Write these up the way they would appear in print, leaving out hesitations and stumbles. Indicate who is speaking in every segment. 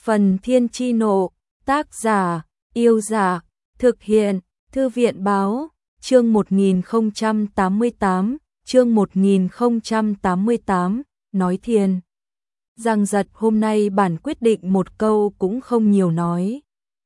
Speaker 1: Phần Thiên Chi Nộ, tác giả, Yêu Giả, thực hiện, Thư viện Báo, chương 1088, nói thiền. Giang Giật hôm nay bản quyết định một câu cũng không nhiều nói.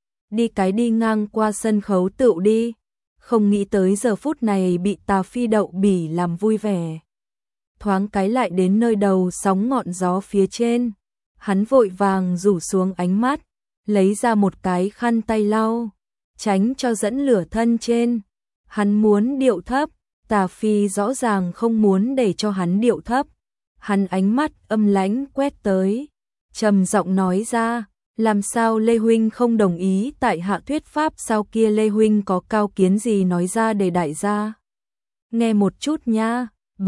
Speaker 1: Đi ngang qua sân khấu tựu đi, không nghĩ tới giờ phút này bị Tà Phi đậu bỉ làm vui vẻ. Thoáng cái lại đến nơi đầu sóng ngọn gió phía trên, hắn vội vàng rủ xuống ánh mắt, lấy ra một cái khăn tay lau, tránh cho dẫn lửa thân trên. Hắn muốn điệu thấp, Tà Phi rõ ràng không muốn để cho hắn điệu thấp. Hắn ánh mắt âm lãnh quét tới, trầm giọng nói ra, làm sao Lê Huynh không đồng ý tại hạ thuyết pháp sao kia Lê Huynh có cao kiến gì nói ra để đại gia nghe một chút nha.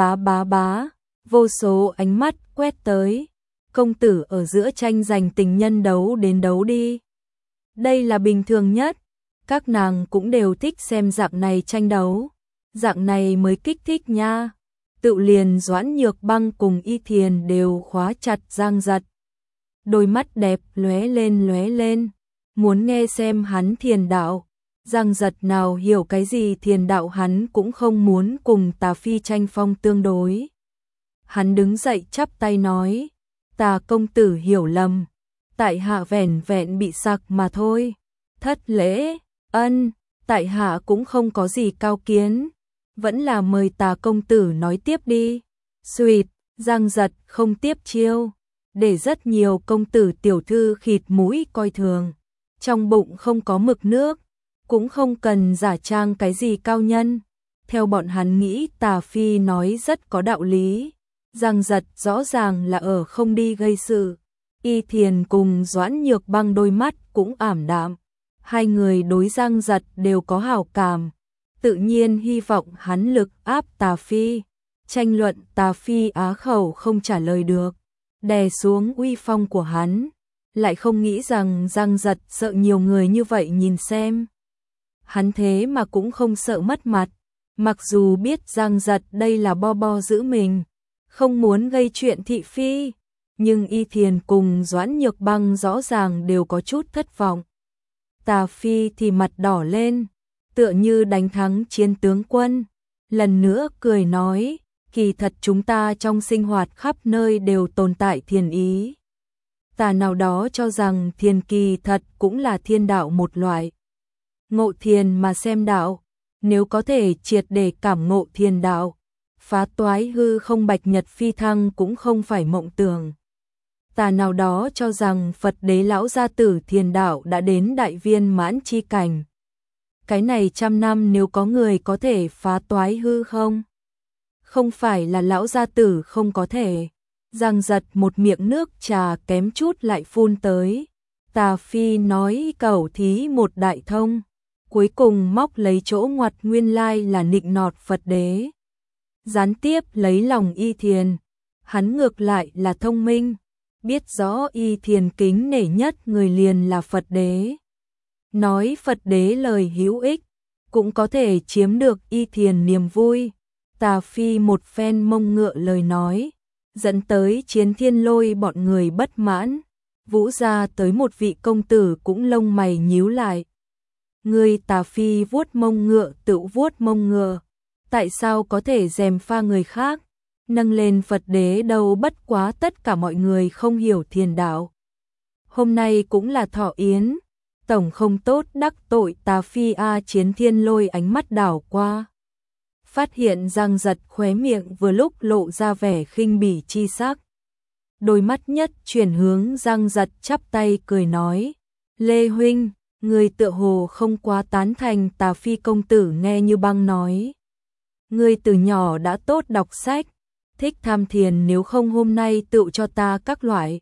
Speaker 1: Bá, vô số ánh mắt quét tới, công tử ở giữa tranh giành tình nhân đấu đến đấu đi. Đây là bình thường nhất, các nàng cũng đều thích xem dạng này tranh đấu, dạng này mới kích thích nha. Tự liền Doãn Nhược Băng cùng Y Thiền đều khóa chặt Giang Giật. Đôi mắt đẹp lóe lên, muốn nghe xem hắn thiền đạo. Giang Giật nào hiểu cái gì thiền đạo, hắn cũng không muốn cùng Tà Phi tranh phong tương đối. Hắn đứng dậy chắp tay nói, Tà công tử hiểu lầm, tại hạ vẻn vẹn bị sặc mà thôi. Thất lễ, tại hạ cũng không có gì cao kiến, vẫn là mời Tà công tử nói tiếp đi. Xuyệt, Giang Giật không tiếp chiêu, để rất nhiều công tử tiểu thư khịt mũi coi thường, trong bụng không có mực nước, cũng không cần giả trang cái gì cao nhân. Theo bọn hắn nghĩ Tà Phi nói rất có đạo lý, Giang Giật rõ ràng là ở không đi gây sự. Y Thiền cùng Doãn Nhược Băng đôi mắt cũng ảm đạm, hai người đối Giang Giật đều có hảo cảm, tự nhiên hy vọng hắn lực áp Tà Phi. Tranh luận Tà Phi á khẩu không trả lời được, đè xuống uy phong của hắn, lại không nghĩ rằng Giang Giật sợ nhiều người như vậy nhìn xem. Hắn thế mà cũng không sợ mất mặt, mặc dù biết Giang Giật đây là bo giữ mình, không muốn gây chuyện thị phi, nhưng Y Thiền cùng Doãn Nhược Băng rõ ràng đều có chút thất vọng. Tà Phi thì mặt đỏ lên, tựa như đánh thắng chiến tướng quân, lần nữa cười nói, kỳ thật chúng ta trong sinh hoạt khắp nơi đều tồn tại thiền ý. Tà nào đó cho rằng thiền kỳ thật cũng là thiên đạo một loại. Ngộ thiền mà xem đạo, nếu có thể triệt để cảm ngộ thiền đạo, phá toái hư không bạch nhật phi thăng cũng không phải mộng tưởng. Tà nào đó cho rằng Phật đế lão gia tử thiền đạo đã đến đại viên mãn chi cảnh. Cái này 100 năm nếu có người có thể phá toái hư không phải là lão gia tử không có thể. Giang Giật một miệng nước trà kém chút lại phun tới. Tà Phi nói cẩu thí một đại thông, cuối cùng móc lấy chỗ ngoặt nguyên lai là nịnh nọt Phật đế, gián tiếp lấy lòng Y Thiền. Hắn ngược lại là thông minh, biết rõ Y Thiền kính nể nhất người liền là Phật đế, nói Phật đế lời hữu ích, cũng có thể chiếm được Y Thiền niềm vui. Tà Phi một phen mông ngựa lời nói, dẫn tới Chiến Thiên Lôi bọn người bất mãn. Vũ gia tới một vị công tử cũng lông mày nhíu lại. Người Tà Phi vuốt mông ngựa tự vuốt mông ngựa, tại sao có thể gièm pha người khác, nâng lên Phật đế đâu, bất quá tất cả mọi người không hiểu thiền đạo. Hôm nay cũng là thọ yến, tổng không tốt đắc tội Tà Phi a. Chiến Thiên Lôi ánh mắt đảo qua, phát hiện Giang Giật khóe miệng vừa lúc lộ ra vẻ khinh bỉ chi sắc. Đôi mắt nhất chuyển hướng Giang Giật chắp tay cười nói, Lê Huynh, người tựa hồ không quá tán thành Tà Phi công tử. Nghe Như Băng nói, người từ nhỏ đã tốt đọc sách, thích tham thiền, nếu không hôm nay tự cho ta các loại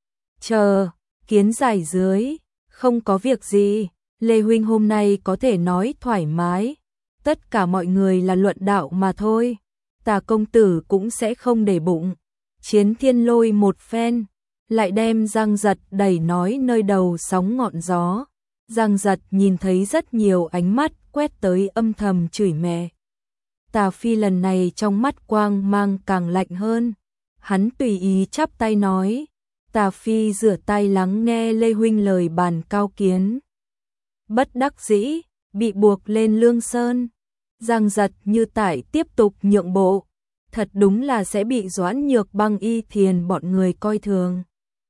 Speaker 1: kiến giải dưới. Không có việc gì, Lê Huynh hôm nay có thể nói thoải mái, tất cả mọi người là luận đạo mà thôi, Tà công tử cũng sẽ không để bụng. Chiến Thiên Lôi một phen, lại đem Giang Giật đẩy nói nơi đầu sóng ngọn gió. Giang Giật nhìn thấy rất nhiều ánh mắt quét tới, âm thầm chửi mẹ. Tà Phi lần này trong mắt quang mang càng lạnh hơn, hắn tùy ý chắp tay nói, Tà Phi rửa tay lắng nghe Lê huynh lời bàn cao kiến. Bất đắc dĩ, bị buộc lên Lương Sơn. Giang Giật như tại tiếp tục nhượng bộ, thật đúng là sẽ bị Doãn Nhược Băng Y Thiền bọn người coi thường.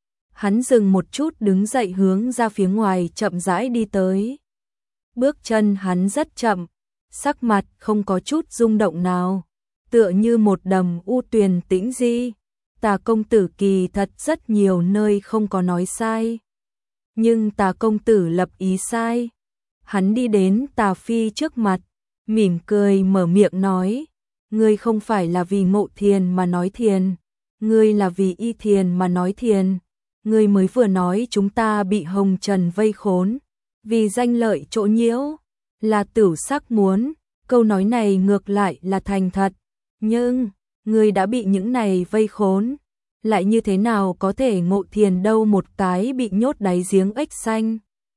Speaker 1: Hắn dừng một chút đứng dậy hướng ra phía ngoài chậm rãi đi tới. Bước chân hắn rất chậm, sắc mặt không có chút rung động nào, tựa như một đầm u tuyền tĩnh di. Tà công tử kỳ thật rất nhiều nơi không có nói sai, nhưng Tà công tử lập ý sai. Hắn đi đến Tà Phi trước mặt, mỉm cười mở miệng nói, ngươi không phải là vì Ngộ Thiền mà nói thiền, ngươi là vì Y Thiền mà nói thiền. Ngươi mới vừa nói chúng ta bị hồng trần vây khốn, vì danh lợi chỗ nhiễu, là tửu sắc muốn, câu nói này ngược lại là thành thật, nhưng ngươi đã bị những này vây khốn, lại như thế nào có thể Ngộ Thiền đâu một cái bị nhốt đáy giếng ếch xanh.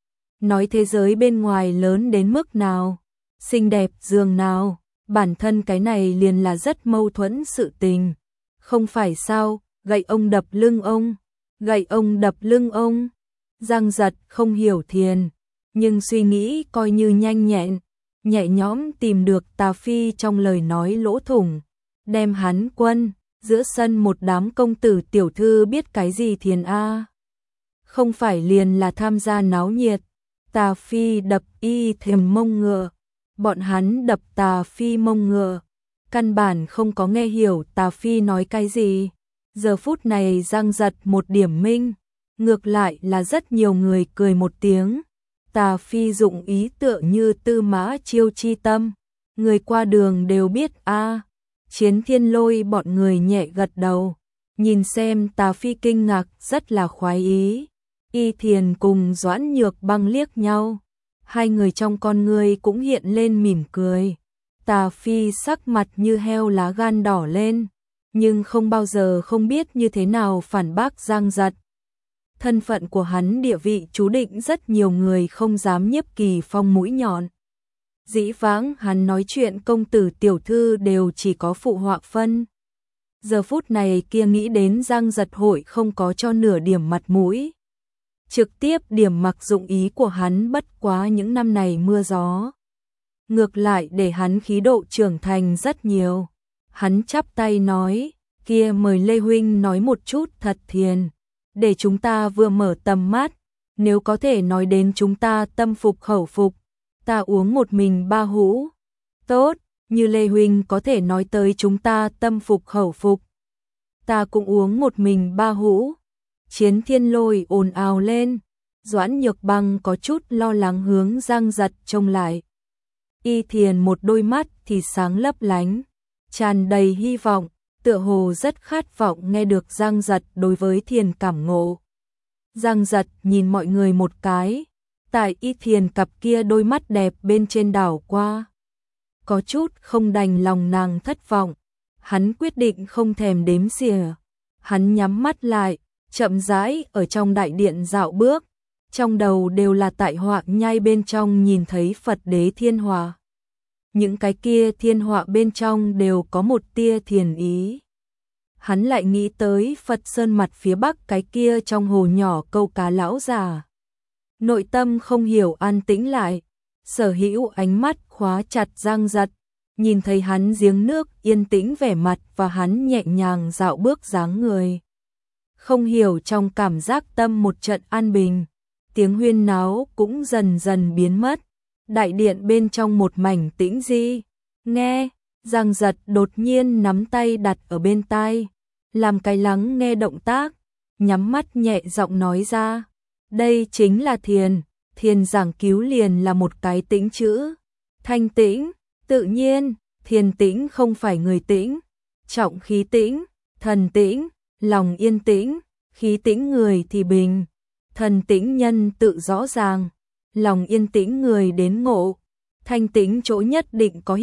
Speaker 1: Nói thế giới bên ngoài lớn đến mức nào, xinh đẹp dường nào, bản thân cái này liền là rất mâu thuẫn sự tình. Không phải sao, gậy ông đập lưng ông, gậy ông đập lưng ông. Giang Giật không hiểu thiền, nhưng suy nghĩ coi như nhanh nhẹn, nhẹ nhõm tìm được Tà Phi trong lời nói lỗ thủng, đem hắn quân, giữa sân một đám công tử tiểu thư biết cái gì thiền a? Không phải liền là tham gia náo nhiệt. Tà Phi đập Y Thiền mông ngựa, bọn hắn đập Tà Phi mông ngựa, căn bản không có nghe hiểu Tà Phi nói cái gì. Giờ phút này Giang Giật một điểm minh, ngược lại là rất nhiều người cười một tiếng. Tà Phi dụng ý tựa như Tư Mã Chiêu chi tâm, người qua đường đều biết a. Chiến Thiên Lôi bọn người nhẹ gật đầu, nhìn xem Tà Phi kinh ngạc rất là khoái ý. Y Thiền cùng Doãn Nhược Băng liếc nhau, hai người trong con ngươi cũng hiện lên mỉm cười. Tà Phi sắc mặt như heo lá gan đỏ lên, nhưng không bao giờ không biết như thế nào phản bác Giang Giật. Thân phận của hắn địa vị chú định rất nhiều người không dám Nhiếp Kỳ Phong mũi nhọn. Dĩ vãng hắn nói chuyện công tử tiểu thư đều chỉ có phụ họa phân. Giờ phút này kia nghĩ đến Giang Giật hội không có cho nửa điểm mặt mũi. Trực tiếp điểm mặc dụng ý của hắn bất quá những năm này mưa gió. Ngược lại để hắn khí độ trưởng thành rất nhiều. Hắn chắp tay nói, kia mời Lê huynh nói một chút thật thiền, để chúng ta vừa mở tầm mắt, nếu có thể nói đến chúng ta tâm phục khẩu phục, ta uống một mình ba hũ. Tốt, như Lê huynh có thể nói tới chúng ta tâm phục khẩu phục, ta cũng uống một mình ba hũ. Chiến Thiên Lôi ồn ào lên, Doãn Nhược Băng có chút lo lắng hướng Giang Giật trông lại. Y Thiền một đôi mắt thì sáng lấp lánh, tràn đầy hy vọng, tựa hồ rất khát vọng nghe được Giang Giật đối với thiền cảm ngộ. Giang Giật nhìn mọi người một cái, tại Y Thiền cặp kia đôi mắt đẹp bên trên đảo qua. Có chút không đành lòng nàng thất vọng, hắn quyết định không thèm đếm xỉa. Hắn nhắm mắt lại, chậm rãi ở trong đại điện dạo bước, trong đầu đều là tại họa nhai bên trong nhìn thấy Phật đế thiên họa. Những cái kia thiên họa bên trong đều có một tia thiền ý. Hắn lại nghĩ tới Phật Sơn mặt phía bắc cái kia trong hồ nhỏ câu cá lão già. Nội tâm không hiểu an tĩnh lại, Sở Hữu ánh mắt khóa chặt Giang Giật, nhìn thấy hắn giếng nước yên tĩnh vẻ mặt và hắn nhẹ nhàng dạo bước dáng người. Không hiểu trong cảm giác tâm một trận an bình, tiếng huyên náo cũng dần dần biến mất. Đại điện bên trong một mảnh tĩnh di. Nghe, Giang Giật đột nhiên nắm tay đặt ở bên tai, làm cái lắng nghe động tác, nhắm mắt nhẹ giọng nói ra. Đây chính là thiền, thiền giảng cứu liền là một cái tĩnh chữ. Thanh tĩnh, tự nhiên, thiền tĩnh không phải người tĩnh, trọng khí tĩnh, thần tĩnh, lòng yên tĩnh, khí tĩnh người thì bình, thần tĩnh nhân tự rõ ràng. Lòng yên tĩnh người đến ngộ, thanh tĩnh chỗ nhất định có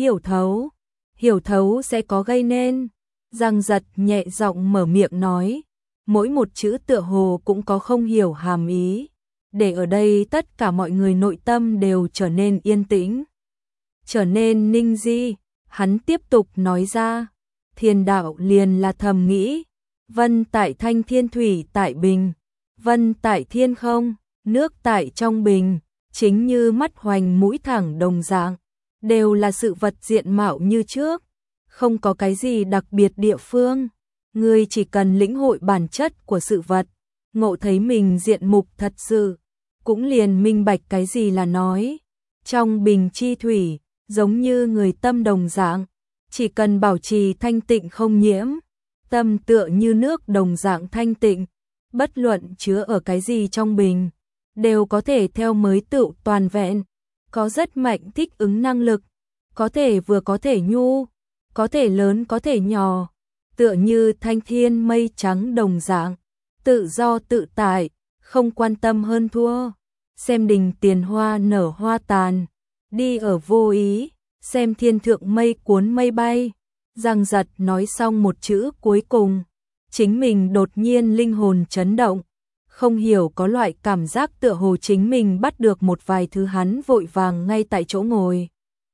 Speaker 1: hiểu thấu sẽ có gây nên. Giang Giật nhẹ giọng mở miệng nói, mỗi một chữ tựa hồ cũng có không hiểu hàm ý, để ở đây tất cả mọi người nội tâm đều trở nên yên tĩnh, trở nên ninh di. Hắn tiếp tục nói ra, thiền đạo liền là thầm nghĩ, Vân tại thanh thiên thủy tại bình, vân tại thiên không, nước tại trong bình, chính như mắt hoành mũi thẳng đồng dạng, đều là sự vật diện mạo như trước, không có cái gì đặc biệt địa phương. Ngươi chỉ cần lĩnh hội bản chất của sự vật, ngộ thấy mình diện mục thật sự, cũng liền minh bạch cái gì là nói. Trong bình chi thủy, giống như người tâm đồng dạng, chỉ cần bảo trì thanh tịnh không nhiễm, tâm tựa như nước đồng dạng thanh tịnh, bất luận chứa ở cái gì trong bình, đều có thể theo mới tựu toàn vẹn, có rất mạnh thích ứng năng lực, có thể vừa có thể nhu, có thể lớn có thể nhỏ, tựa như thanh thiên mây trắng đồng dạng, tự do tự tại, không quan tâm hơn thua, xem đình tiền hoa nở hoa tàn, đi ở vô ý, xem thiên thượng mây cuốn mây bay. Giang giật nói xong một chữ cuối cùng, chính mình đột nhiên linh hồn chấn động, không hiểu có loại cảm giác tựa hồ chính mình bắt được một vài thứ hắn vội vàng ngay tại chỗ ngồi.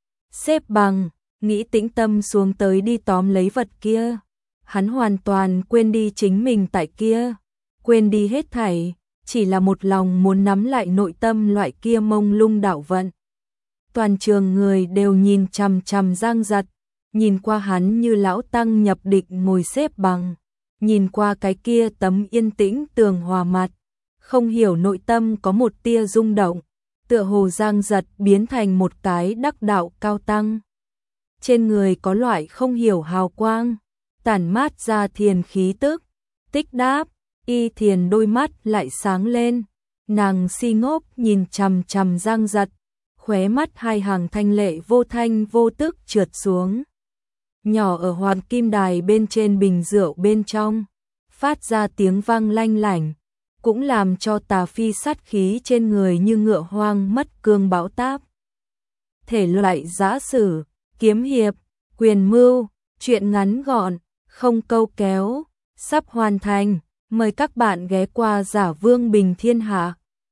Speaker 1: Xếp bằng, nghĩ tĩnh tâm xuống tới đi tóm lấy vật kia. Hắn hoàn toàn quên đi chính mình tại kia, quên đi hết thảy, chỉ là một lòng muốn nắm lại nội tâm loại kia mông lung đạo vận. Toàn trường người đều nhìn chằm chằm Giang Giật, nhìn qua hắn như lão tăng nhập định ngồi xếp bằng, nhìn qua cái kia tấm yên tĩnh tường hòa mặt, không hiểu nội tâm có một tia rung động, tựa hồ Giang Giật biến thành một cái đắc đạo cao tăng. Trên người có loại không hiểu hào quang, tản mát ra thiền khí tức, tích đáp, y thiền đôi mắt lại sáng lên, nàng si ngốc nhìn chằm chằm Giang Giật, khóe mắt hai hàng thanh lệ vô thanh vô tức trượt xuống. Nhỏ ở hoàng kim đài bên trên bình rượu bên trong, phát ra tiếng vang lanh lảnh, cũng làm cho tà phi sát khí trên người như ngựa hoang mất cương bão táp. Thể loại giã sử, kiếm hiệp, quyền mưu, truyện ngắn gọn, không câu kéo, sắp hoàn thành, mời các bạn ghé qua Giả Vương Bình Thiên Hạ.